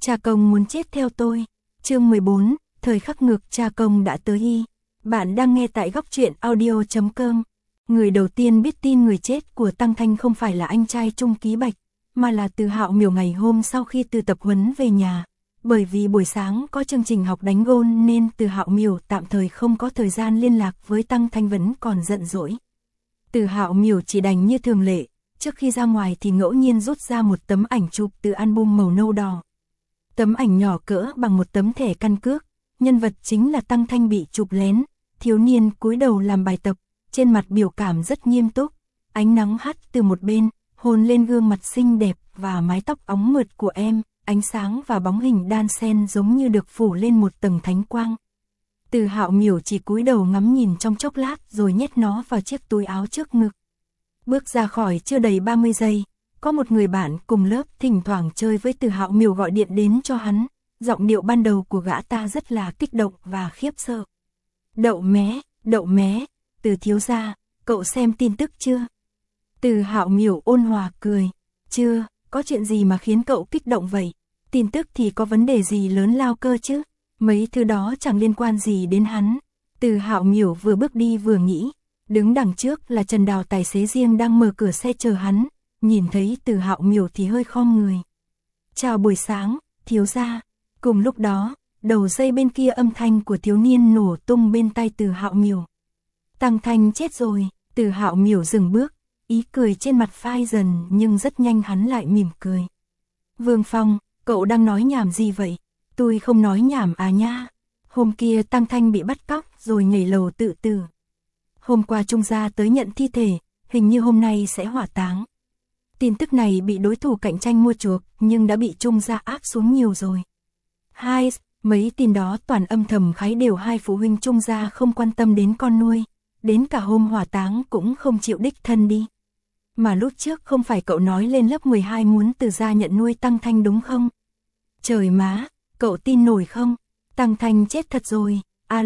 Cha Công muốn chết theo tôi. Chương 14, thời khắc ngược Cha Công đã tới y. Bạn đang nghe tại góc truyện audio.com. Người đầu tiên biết tin người chết của Tăng Thanh không phải là anh trai Trung Ký Bạch, mà là Từ Hạo Miểu ngày hôm sau khi từ tập huấn về nhà. Bởi vì buổi sáng có chương trình học đánh gôn nên Từ Hạo Miểu tạm thời không có thời gian liên lạc với Tăng Thanh, vẫn còn giận dỗi. Từ Hạo Miểu chỉ đành như thường lệ, trước khi ra ngoài thì ngẫu nhiên rút ra một tấm ảnh chụp từ album màu nâu đỏ. Tấm ảnh nhỏ cỡ bằng một tấm thẻ căn cước, nhân vật chính là Tăng Thanh bị chụp lén, thiếu niên cúi đầu làm bài tập, trên mặt biểu cảm rất nghiêm túc, ánh nắng hắt từ một bên, hôn lên gương mặt xinh đẹp và mái tóc óng mượt của em, ánh sáng và bóng hình đan xen giống như được phủ lên một tầng thánh quang. Từ Hạo Miểu chỉ cúi đầu ngắm nhìn trong chốc lát rồi nhét nó vào chiếc túi áo trước ngực. Bước ra khỏi chưa đầy 30 giây, có một người bạn cùng lớp thỉnh thoảng chơi với Từ Hạo Miểu gọi điện đến cho hắn, giọng điệu ban đầu của gã ta rất là kích động và khiếp sợ. Đậu mé, Từ thiếu gia, cậu xem tin tức chưa? Từ Hạo Miểu ôn hòa cười, chưa, có chuyện gì mà khiến cậu kích động vậy? Tin tức thì có vấn đề gì lớn lao cơ chứ? Mấy thứ đó chẳng liên quan gì đến hắn. Từ Hạo Miểu vừa bước đi vừa nghĩ, đứng đằng trước là Trần Đào tài xế riêng đang mở cửa xe chờ hắn, nhìn thấy Từ Hạo Miểu thì hơi khom người. Chào buổi sáng, thiếu gia. Cùng lúc đó, đầu dây bên kia âm thanh của thiếu niên nổ tung bên tai Từ Hạo Miểu. Tăng Thanh chết rồi. Từ Hạo Miểu dừng bước, ý cười trên mặt phai dần nhưng rất nhanh hắn lại mỉm cười. Vương Phong, cậu đang nói nhảm gì vậy? Tôi không nói nhảm à nha. Hôm kia Tăng Thanh bị bắt cóc rồi nhảy lầu tự tử. Hôm qua Trung gia tới nhận thi thể, hình như hôm nay sẽ hỏa táng. Tin tức này bị đối thủ cạnh tranh mua chuộc nhưng đã bị Trung gia áp xuống nhiều rồi. Mấy tin đó toàn âm thầm khái đều hai phụ huynh Trung gia không quan tâm đến con nuôi, đến cả hôm hỏa táng cũng không chịu đích thân đi. Mà lúc trước không phải cậu nói lên lớp 12 muốn Từ gia nhận nuôi Tăng Thanh đúng không? Trời má, cậu tin nổi không? Tăng Thanh chết thật rồi.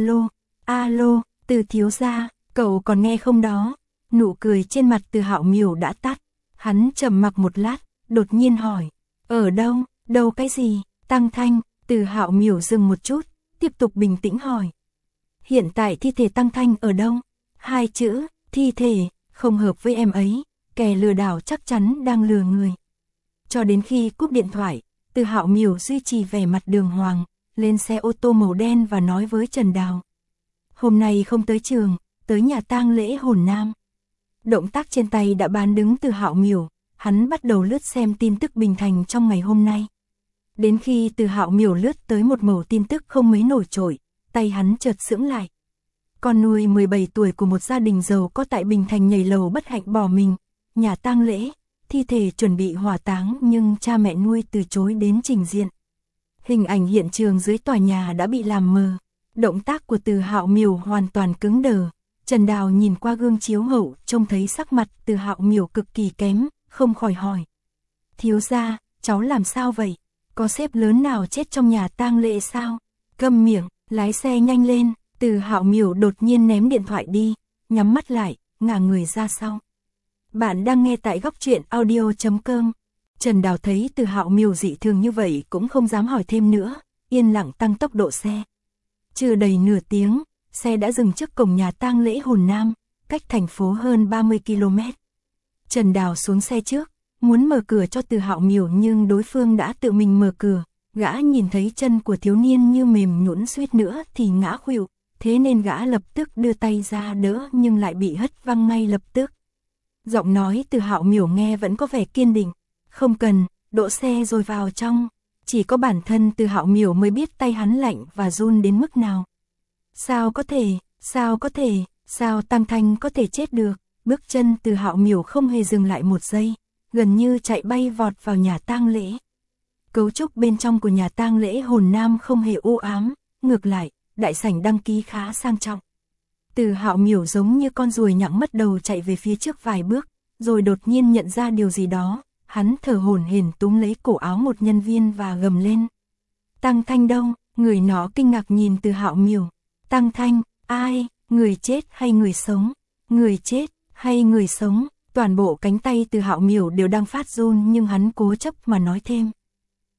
Alo, Từ thiếu gia, cậu còn nghe không đó? Nụ cười trên mặt Từ Hạo Miểu đã tắt. Hắn trầm mặc một lát, đột nhiên hỏi, ở đâu? Đâu cái gì? Tăng Thanh. Từ Hạo Miểu dừng một chút, tiếp tục bình tĩnh hỏi. Hiện tại thi thể Tăng Thanh ở đâu? Hai chữ, thi thể, không hợp với em ấy, kẻ lừa đảo chắc chắn đang lừa người. Cho đến khi cúp điện thoại, Từ Hạo Miểu duy trì vẻ mặt đường hoàng, lên xe ô tô màu đen và nói với Trần Đào. Hôm nay không tới trường, tới nhà tang lễ Hồn Nam. Động tác trên tay đã bán đứng Từ Hạo Miểu, hắn bắt đầu lướt xem tin tức Bình Thành trong ngày hôm nay. Đến khi Từ Hạo Miểu lướt tới một mẩu tin tức không mấy nổi trội, tay hắn chợt sững lại. Con nuôi 17 tuổi của một gia đình giàu có tại Bình Thành nhảy lầu bất hạnh bỏ mình, nhà tang lễ, thi thể chuẩn bị hỏa táng nhưng cha mẹ nuôi từ chối đến trình diện. Hình ảnh hiện trường dưới tòa nhà đã bị làm mờ, động tác của Từ Hạo Miểu hoàn toàn cứng đờ. Trần Đào nhìn qua gương chiếu hậu trông thấy sắc mặt Từ Hạo Miểu cực kỳ kém, không khỏi hỏi. Thiếu gia, cháu làm sao vậy? Có sếp lớn nào chết trong nhà tang lễ sao? Câm miệng, lái xe nhanh lên. Từ Hạo Miểu đột nhiên ném điện thoại đi, nhắm mắt lại, ngả người ra sau. Bạn đang nghe tại góc truyện audio.com. Trần Đào thấy Từ Hạo Miểu dị thường như vậy cũng không dám hỏi thêm nữa, yên lặng tăng tốc độ xe. Chưa đầy nửa tiếng, xe đã dừng trước cổng nhà tang lễ Hồn Nam, cách thành phố hơn 30 km. Trần Đào xuống xe trước, muốn mở cửa cho Từ Hạo Miểu nhưng đối phương đã tự mình mở cửa. Gã nhìn thấy chân của thiếu niên như mềm nhũn suýt nữa thì ngã khuỵu, thế nên gã lập tức đưa tay ra đỡ nhưng lại bị hất văng ngay lập tức. Giọng nói Từ Hạo Miểu nghe vẫn có vẻ kiên định, không cần, đỗ xe rồi vào trong. Chỉ có bản thân Từ Hạo Miểu mới biết tay hắn lạnh và run đến mức nào. Sao Tăng Thanh có thể chết được? Bước chân Từ Hạo Miểu không hề dừng lại một giây, gần như chạy bay vọt vào nhà tang lễ. Cấu trúc bên trong của nhà tang lễ Hồn Nam không hề u ám, ngược lại, đại sảnh đăng ký khá sang trọng. Từ Hạo Miểu giống như con ruồi nhặng mất đầu chạy về phía trước vài bước, rồi đột nhiên nhận ra điều gì đó, hắn thở hổn hển túm lấy cổ áo một nhân viên và gầm lên. Tăng Thanh đâu? Người nó kinh ngạc nhìn Từ Hạo Miểu. Tăng Thanh, ai? Người chết hay người sống? Người chết hay người sống? Toàn bộ cánh tay Từ Hạo Miểu đều đang phát run nhưng hắn cố chấp mà nói thêm.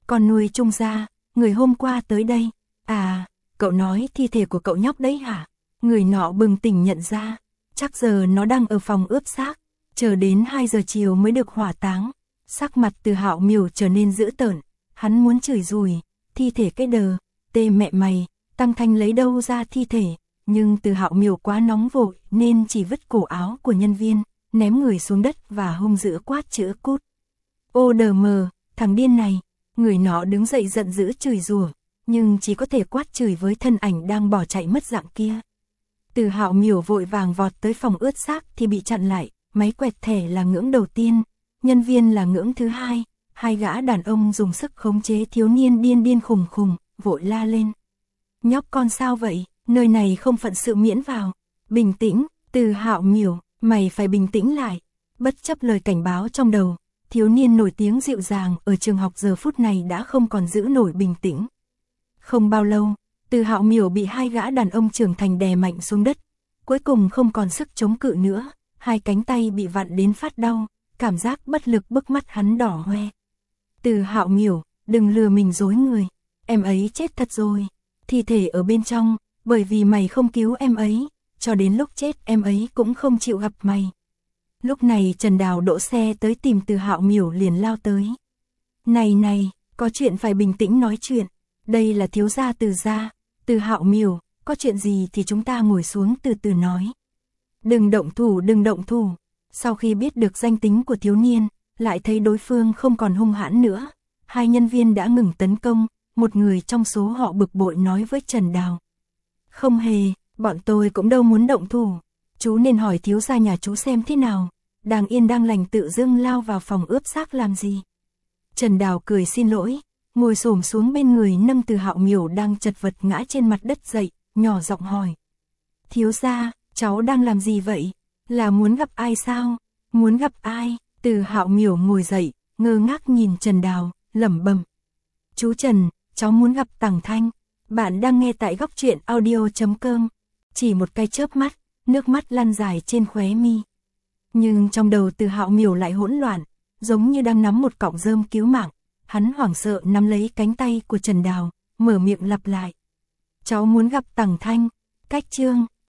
con nuôi Trung gia, người hôm qua tới đây. À, cậu nói thi thể của cậu nhóc đấy hả? Người nọ bừng tỉnh nhận ra, chắc giờ nó đang ở phòng ướp xác, chờ đến 2 giờ chiều mới được hỏa táng. Sắc mặt Từ Hạo Miểu trở nên dữ tợn, hắn muốn chửi rủa, thi thể cái đờ, tê mẹ mày, Tăng Thanh lấy đâu ra thi thể, nhưng Từ Hạo Miểu quá nóng vội nên chỉ vứt cổ áo của nhân viên, ném người xuống đất và hung dữ quát chữ cút. Ô đờ mờ, thằng điên này, người nọ đứng dậy giận dữ chửi rủa, nhưng chỉ có thể quát chửi với thân ảnh đang bỏ chạy mất dạng kia. Từ Hạo Miểu vội vàng vọt tới phòng ướt xác thì bị chặn lại, máy quẹt thẻ là ngưỡng đầu tiên, nhân viên là ngưỡng thứ hai, hai gã đàn ông dùng sức khống chế thiếu niên điên điên khùng khùng, vội la lên. Nhóc con sao vậy, nơi này không phận sự miễn vào, bình tĩnh, Từ Hạo Miểu, mày phải bình tĩnh lại, bất chấp lời cảnh báo trong đầu. Thiếu niên nổi tiếng dịu dàng ở trường học giờ phút này đã không còn giữ nổi bình tĩnh. Không bao lâu, Từ Hạo Miểu bị hai gã đàn ông trưởng thành đè mạnh xuống đất, cuối cùng không còn sức chống cự nữa, hai cánh tay bị vặn đến phát đau, cảm giác bất lực bức mắt hắn đỏ hoe. Từ Hạo Miểu, đừng lừa mình dối người, em ấy chết thật rồi, thi thể ở bên trong, bởi vì mày không cứu em ấy, cho đến lúc chết em ấy cũng không chịu gặp mày. Lúc này Trần Đào đỗ xe tới tìm Từ Hạo Miểu liền lao tới. Này, có chuyện phải bình tĩnh nói chuyện, đây là thiếu gia Từ gia, Từ Hạo Miểu, có chuyện gì thì chúng ta ngồi xuống từ từ nói. Đừng động thủ. Sau khi biết được danh tính của thiếu niên, lại thấy đối phương không còn hung hãn nữa, hai nhân viên đã ngừng tấn công, một người trong số họ bực bội nói với Trần Đào. Không hề, bọn tôi cũng đâu muốn động thủ, chú nên hỏi thiếu gia nhà chú xem thế nào. Đang yên đang lành tự dưng lao vào phòng ướp xác làm gì? Trần Đào cười xin lỗi, ngồi xổm xuống bên người nâng Từ Hạo Miểu đang chật vật ngã trên mặt đất dậy, nhỏ giọng hỏi. Thiếu gia, cháu đang làm gì vậy? Là muốn gặp ai sao? Muốn gặp ai? Từ Hạo Miểu ngồi dậy, ngơ ngác nhìn Trần Đào, lẩm bẩm. Chú Trần, cháu muốn gặp Tằng Thanh. Bạn đang nghe tại góc truyện audio.com. Chỉ một cái chớp mắt, nước mắt lăn dài trên khóe mi. Nhưng trong đầu Từ Hạo Miểu lại hỗn loạn, giống như đang nắm một cọng rơm cứu mạng. Hắn hoảng sợ nắm lấy cánh tay của Trần Đào, mở miệng lặp lại. Cháu muốn gặp Tằng Thanh. Cách chương